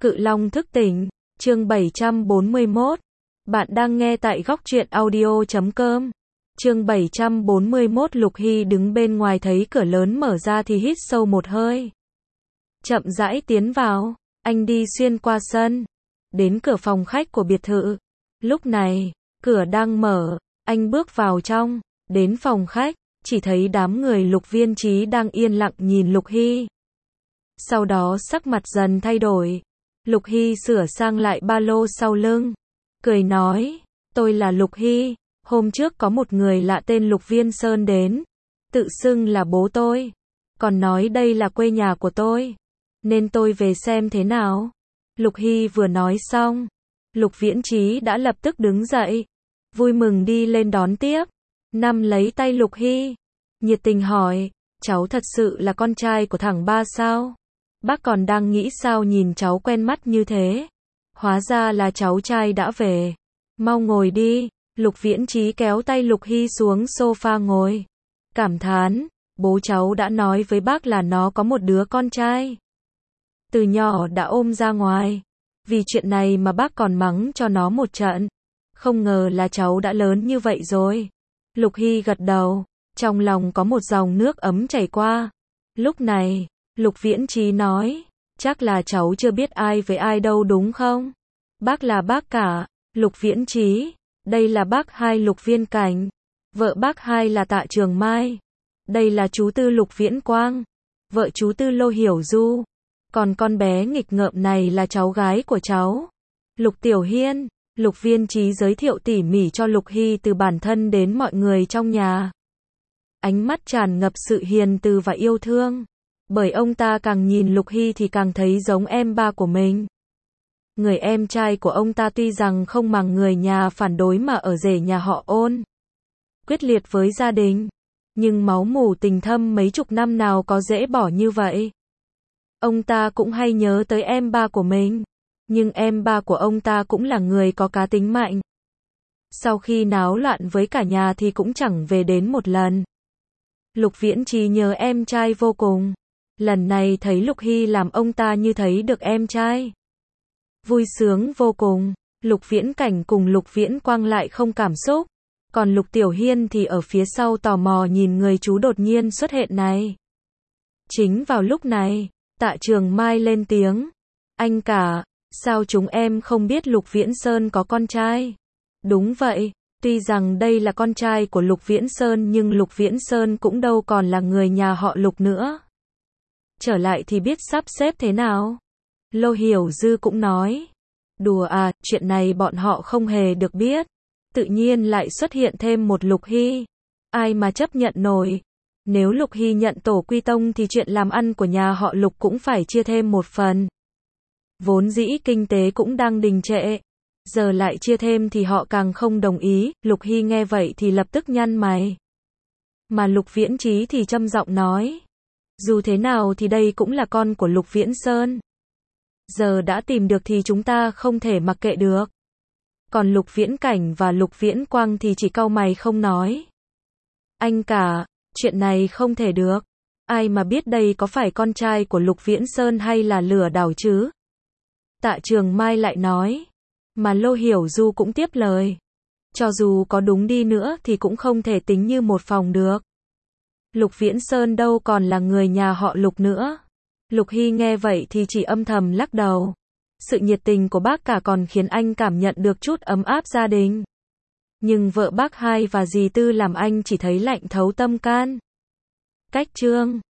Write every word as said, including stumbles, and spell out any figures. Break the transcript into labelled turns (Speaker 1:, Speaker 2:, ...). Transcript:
Speaker 1: Cự Long thức tỉnh, chương bảy trăm bốn mươi mốt. Bạn đang nghe tại góc truyện audio chấm com. Chương bảy trăm bốn mươi mốt. Lục Hy đứng bên ngoài thấy cửa lớn mở ra thì hít sâu một hơi. Chậm rãi tiến vào, anh đi xuyên qua sân, đến cửa phòng khách của biệt thự. Lúc này, cửa đang mở, anh bước vào trong, đến phòng khách, chỉ thấy đám người Lục Viên Chí đang yên lặng nhìn Lục Hy. Sau đó sắc mặt dần thay đổi. Lục Hy sửa sang lại ba lô sau lưng, cười nói, tôi là Lục Hy, hôm trước có một người lạ tên Lục Viên Sơn đến, tự xưng là bố tôi, còn nói đây là quê nhà của tôi, nên tôi về xem thế nào. Lục Hy vừa nói xong, Lục Viễn Chí đã lập tức đứng dậy, vui mừng đi lên đón tiếp, nắm lấy tay Lục Hy, nhiệt tình hỏi, cháu thật sự là con trai của thằng ba sao? Bác còn đang nghĩ sao nhìn cháu quen mắt như thế. Hóa ra là cháu trai đã về. Mau ngồi đi. Lục Viễn Chí kéo tay Lục Hy xuống sofa ngồi. Cảm thán, bố cháu đã nói với bác là nó có một đứa con trai. Từ nhỏ đã ôm ra ngoài. Vì chuyện này mà bác còn mắng cho nó một trận. Không ngờ là cháu đã lớn như vậy rồi. Lục Hy gật đầu, trong lòng có một dòng nước ấm chảy qua. Lúc này, Lục Viễn Chí nói, chắc là cháu chưa biết ai với ai đâu đúng không? Bác là bác cả. Lục Viễn Chí, đây là bác hai Lục Viên Cảnh, vợ bác hai là Tạ Trường Mai, đây là chú tư Lục Viễn Quang, vợ chú tư Lô Hiểu Du, còn con bé nghịch ngợm này là cháu gái của cháu, Lục Tiểu Hiên. Lục Viên Chí giới thiệu tỉ mỉ cho Lục Hy từ bản thân đến mọi người trong nhà. Ánh mắt tràn ngập sự hiền từ và yêu thương. Bởi ông ta càng nhìn Lục Hy thì càng thấy giống em ba của mình. Người em trai của ông ta tuy rằng không màng người nhà phản đối mà ở rể nhà họ Ôn, quyết liệt với gia đình, nhưng máu mủ tình thâm mấy chục năm nào có dễ bỏ như vậy. Ông ta cũng hay nhớ tới em ba của mình, nhưng em ba của ông ta cũng là người có cá tính mạnh. Sau khi náo loạn với cả nhà thì cũng chẳng về đến một lần. Lục Viễn Chí nhớ em trai vô cùng. Lần này thấy Lục Hy làm ông ta như thấy được em trai. Vui sướng vô cùng. Lục Viễn Cảnh cùng Lục Viễn Quang lại không cảm xúc. Còn Lục Tiểu Hiên thì ở phía sau tò mò nhìn người chú đột nhiên xuất hiện này. Chính vào lúc này, Tạ Trường Mai lên tiếng. Anh cả, sao chúng em không biết Lục Viễn Sơn có con trai? Đúng vậy, tuy rằng đây là con trai của Lục Viễn Sơn nhưng Lục Viễn Sơn cũng đâu còn là người nhà họ Lục nữa. Trở lại thì biết sắp xếp thế nào. Lô Hiểu Dư cũng nói. Đùa à, chuyện này bọn họ không hề được biết. Tự nhiên lại xuất hiện thêm một Lục Hy. Ai mà chấp nhận nổi. Nếu Lục Hy nhận tổ quy tông thì chuyện làm ăn của nhà họ Lục cũng phải chia thêm một phần. Vốn dĩ kinh tế cũng đang đình trệ. Giờ lại chia thêm thì họ càng không đồng ý. Lục Hy nghe vậy thì lập tức nhăn mày. Mà Lục Viễn Chí thì trầm giọng nói. Dù thế nào thì đây cũng là con của Lục Viễn Sơn. Giờ đã tìm được thì chúng ta không thể mặc kệ được. Còn Lục Viễn Cảnh và Lục Viễn Quang thì chỉ cau mày không nói. Anh cả, chuyện này không thể được. Ai mà biết đây có phải con trai của Lục Viễn Sơn hay là lừa đảo chứ? Tạ Trường Mai lại nói. Mà Lô Hiểu Du cũng tiếp lời. Cho dù có đúng đi nữa thì cũng không thể tính như một phòng được. Lục Viễn Sơn đâu còn là người nhà họ Lục nữa. Lục Hy nghe vậy thì chỉ âm thầm lắc đầu. Sự nhiệt tình của bác cả còn khiến anh cảm nhận được chút ấm áp gia đình. Nhưng vợ bác hai và dì Tư làm anh chỉ thấy lạnh thấu tâm can. Cách chương